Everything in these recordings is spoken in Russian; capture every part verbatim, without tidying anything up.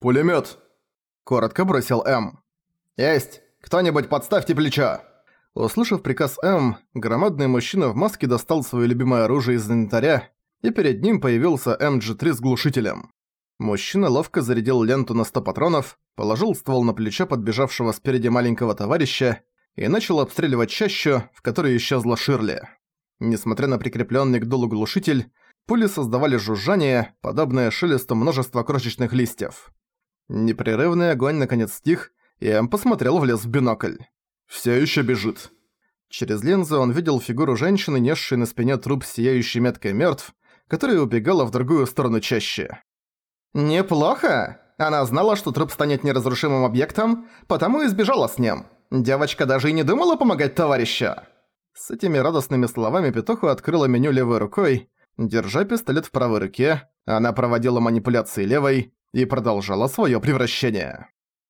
«Пулемёт!» – коротко бросил М. «Есть! Кто-нибудь подставьте плечо!» Услышав приказ М, громадный мужчина в маске достал своё любимое оружие из инвентаря, и перед ним появился эм джи три с глушителем. Мужчина ловко зарядил ленту на сто патронов, положил ствол на плечо подбежавшего спереди маленького товарища и начал обстреливать чащу, в которой исчезла Ширли. Несмотря на прикреплённый к дулу глушитель, пули создавали жужжание, подобное шелесту множества крошечных листьев. Непрерывный огонь наконец стих, и М посмотрел в лес в бинокль. «Всё ещё бежит». Через линзу он видел фигуру женщины, несшей на спине труп с сияющей меткой мёртв, которая убегала в другую сторону чащи. «Неплохо! Она знала, что труп станет неразрушимым объектом, потому и сбежала с ним. Девочка даже и не думала помогать товарищу!» С этими радостными словами Петуху открыла меню левой рукой. Держа пистолет в правой руке, она проводила манипуляции левой и продолжала своё превращение.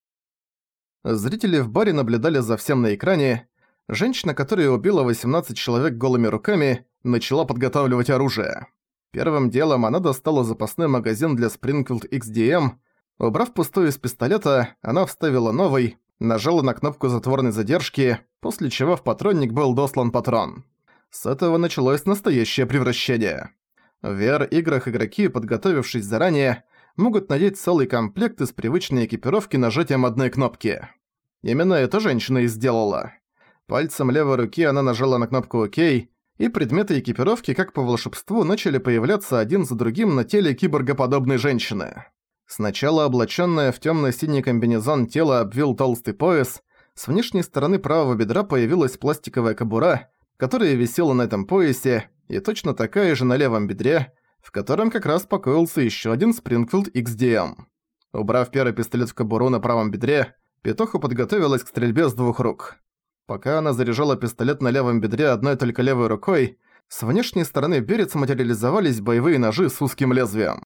Зрители в баре наблюдали за всем на экране. Женщина, которая убила восемнадцать человек голыми руками, начала подготавливать оружие. Первым делом она достала запасной магазин для Springfield икс ди эм. Убрав пустой из пистолета, она вставила новый, нажала на кнопку затворной задержки, после чего в патронник был дослан патрон. С этого началось настоящее превращение. В ви ар-играх игроки, подготовившись заранее, могут надеть целый комплект из привычной экипировки нажатием одной кнопки. Именно это женщина и сделала. Пальцем левой руки она нажала на кнопку «Ок», и предметы экипировки, как по волшебству, начали появляться один за другим на теле киборгоподобной женщины. Сначала облачённое в тёмно-синий комбинезон тело обвил толстый пояс, с внешней стороны правого бедра появилась пластиковая кобура, которая висела на этом поясе, и точно такая же на левом бедре, в котором как раз покоился ещё один Springfield икс ди эм. Убрав первый пистолет в кобуру на правом бедре, Петуха подготовилась к стрельбе с двух рук. Пока она заряжала пистолет на левом бедре одной только левой рукой, с внешней стороны берец материализовались боевые ножи с узким лезвием.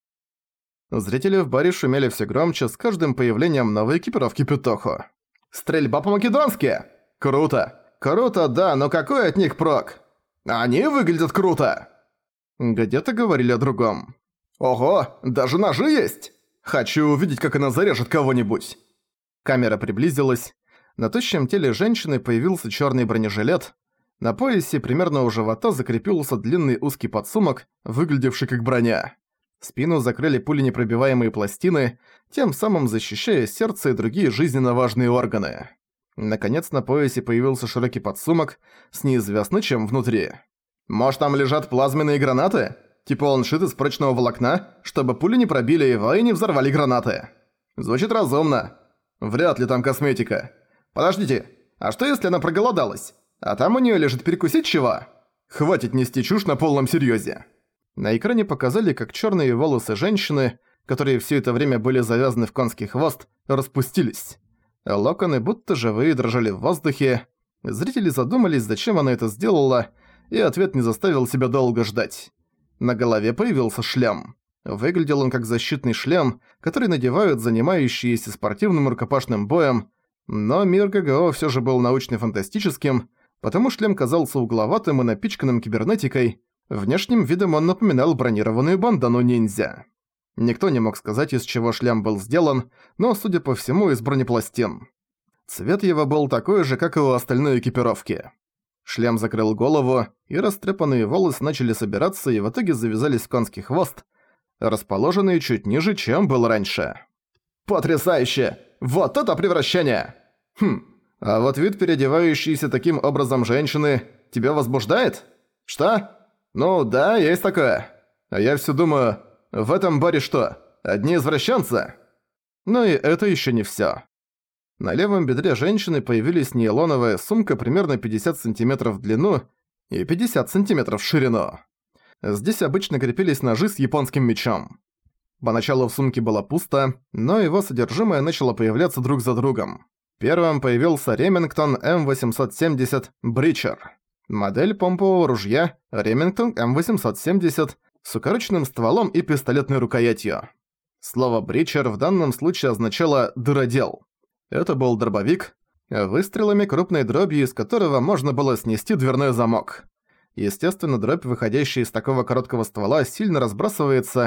Зрители в баре шумели всё громче с каждым появлением новой экипировки Петуху. «Стрельба по-македонски! Круто! Круто, да, но какой от них прок? Они выглядят круто!» Где-то говорили о другом. «Ого, даже ножи есть! Хочу увидеть, как она зарежет кого-нибудь!» Камера приблизилась. На тощем теле женщины появился чёрный бронежилет. На поясе примерно у живота закрепился длинный узкий подсумок, выглядевший как броня. Спину закрыли пуленепробиваемые пластины, тем самым защищая сердце и другие жизненно важные органы. Наконец на поясе появился широкий подсумок с неизвестно чем внутри. «Может, там лежат плазменные гранаты? Типа он шит из прочного волокна, чтобы пули не пробили его и не взорвали гранаты. Звучит разумно. Вряд ли там косметика. Подождите, а что если она проголодалась? А там у неё лежит перекусить чего? Хватит нести чушь на полном серьёзе». На экране показали, как чёрные волосы женщины, которые всё это время были завязаны в конский хвост, распустились. Локоны будто живые дрожали в воздухе. Зрители задумались, зачем она это сделала, и ответ не заставил себя долго ждать. На голове появился шлем. Выглядел он как защитный шлем, который надевают занимающиеся спортивным рукопашным боем, но мир ГГО всё же был научно-фантастическим, потому шлем казался угловатым и напичканным кибернетикой. Внешним видом он напоминал бронированную бандану ниндзя. Никто не мог сказать, из чего шлем был сделан, но, судя по всему, из бронепластин. Цвет его был такой же, как и у остальной экипировки. Шлем закрыл голову, и растрепанные волосы начали собираться и в итоге завязались в конский хвост, расположенный чуть ниже, чем был раньше. «Потрясающе! Вот это превращение! Хм, а вот вид переодевающейся таким образом женщины тебя возбуждает? Что? Ну да, есть такое. А я всё думаю, в этом баре что, одни извращенцы?» Но и это ещё не всё. На левом бедре женщины появились нейлоновая сумка примерно пятьдесят сантиметров в длину и пятьдесят сантиметров в ширину. Здесь обычно крепились ножи с японским мечом. Поначалу в сумке было пусто, но его содержимое начало появляться друг за другом. Первым появился Ремингтон эм восемьсот семьдесят Бричер. Модель помпового ружья Ремингтон эм восемьсот семьдесят с укороченным стволом и пистолетной рукоятью. Слово «бричер» в данном случае означало «дыродел». Это был дробовик, выстрелами крупной дробью, из которого можно было снести дверной замок. Естественно, дробь, выходящая из такого короткого ствола, сильно разбрасывается,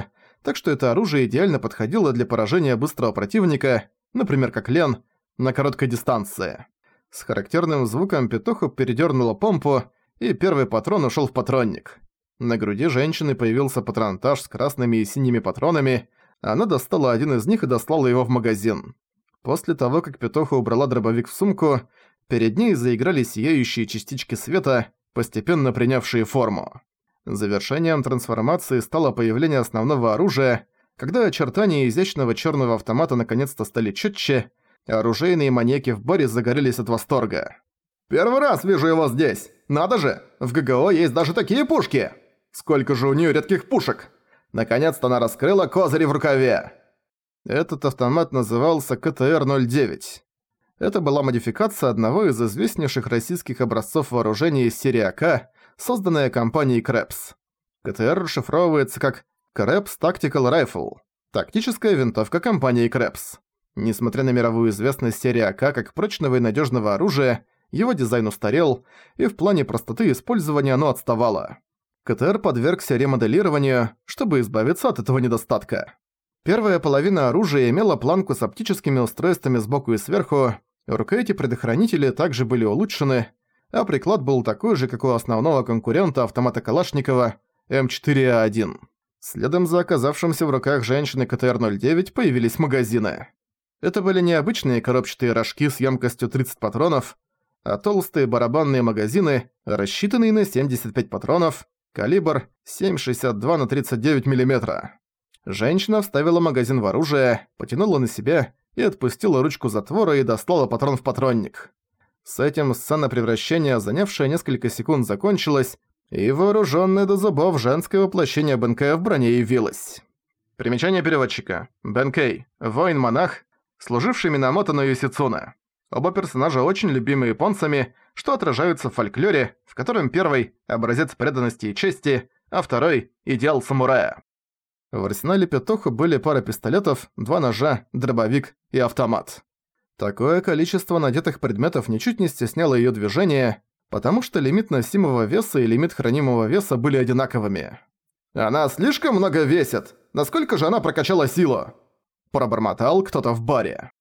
так что это оружие идеально подходило для поражения быстрого противника, например, как Лен, на короткой дистанции. С характерным звуком Петуху передёрнула помпу, и первый патрон ушёл в патронник. На груди женщины появился патронтаж с красными и синими патронами, она достала один из них и дослала его в магазин. После того, как Петуха убрала дробовик в сумку, перед ней заиграли сияющие частички света, постепенно принявшие форму. Завершением трансформации стало появление основного оружия, когда очертания изящного чёрного автомата наконец-то стали чётче, а оружейные маньяки в баре загорелись от восторга. «Первый раз вижу его здесь! Надо же! В ГГО есть даже такие пушки! Сколько же у неё редких пушек! Наконец-то она раскрыла козыри в рукаве!» Этот автомат назывался ка тэ эр ноль девять. Это была модификация одного из известнейших российских образцов вооружения из серии а ка, созданная компанией Krebs. ка тэ эр расшифровывается как Krebs Tactical Rifle, тактическая винтовка компании Krebs. Несмотря на мировую известность серии а ка как прочного и надежного оружия, его дизайн устарел, и в плане простоты использования оно отставало. ка тэ эр подвергся ремоделированию, чтобы избавиться от этого недостатка. Первая половина оружия имела планку с оптическими устройствами сбоку и сверху, рукояти предохранители также были улучшены, а приклад был такой же, как у основного конкурента автомата Калашникова эм четыре а один. Следом за оказавшимся в руках женщины ка тэ эр ноль девять появились магазины. Это были необычные коробчатые рожки с емкостью тридцать патронов, а толстые барабанные магазины, рассчитанные на семьдесят пять патронов, калибр семь шестьдесят два на тридцать девять миллиметров. Женщина вставила магазин в оружие, потянула на себя и отпустила ручку затвора и достала патрон в патронник. С этим сцена превращения, занявшая несколько секунд, закончилась, и вооружённое до зубов женское воплощение Бенкея в броне явилось. Примечание переводчика. Бенкей – воин-монах, служивший Минамото на Юсицуне. Оба персонажа очень любимы японцами, что отражаются в фольклоре, в котором первый – образец преданности и чести, а второй – идеал самурая. В арсенале Петуху были пара пистолетов, два ножа, дробовик и автомат. Такое количество надетых предметов ничуть не стесняло её движение, потому что лимит носимого веса и лимит хранимого веса были одинаковыми. «Она слишком много весит! Насколько же она прокачала силу?» Пробормотал кто-то в баре.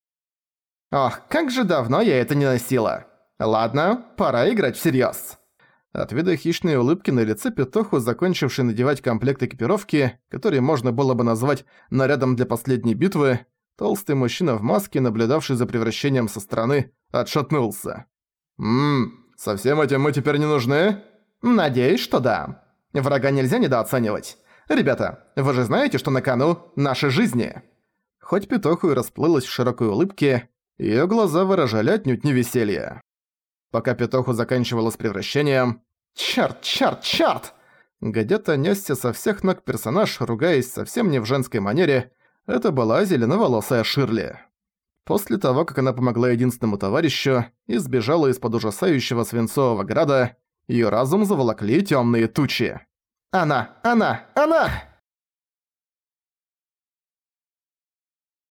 «Ох, как же давно я это не носила! Ладно, пора играть всерьёз!» От вида хищной улыбки на лице Петуху, закончивший надевать комплект экипировки, который можно было бы назвать «нарядом для последней битвы», толстый мужчина в маске, наблюдавший за превращением со стороны, отшатнулся. «Ммм, со всем этим мы теперь не нужны?» «Надеюсь, что да. Врага нельзя недооценивать. Ребята, вы же знаете, что на кону наши жизни». Хоть Петуху и расплылась в широкой улыбке, её глаза выражали отнюдь не веселье. Пока Петуху заканчивала с превращением... «Чёрт, чёрт, чёрт!» Где-то нёсся со всех ног персонаж, ругаясь совсем не в женской манере. Это была зеленоволосая Ширли. После того, как она помогла единственному товарищу и сбежала из-под ужасающего свинцового града, её разум заволокли тёмные тучи. «Она! Она! Она!»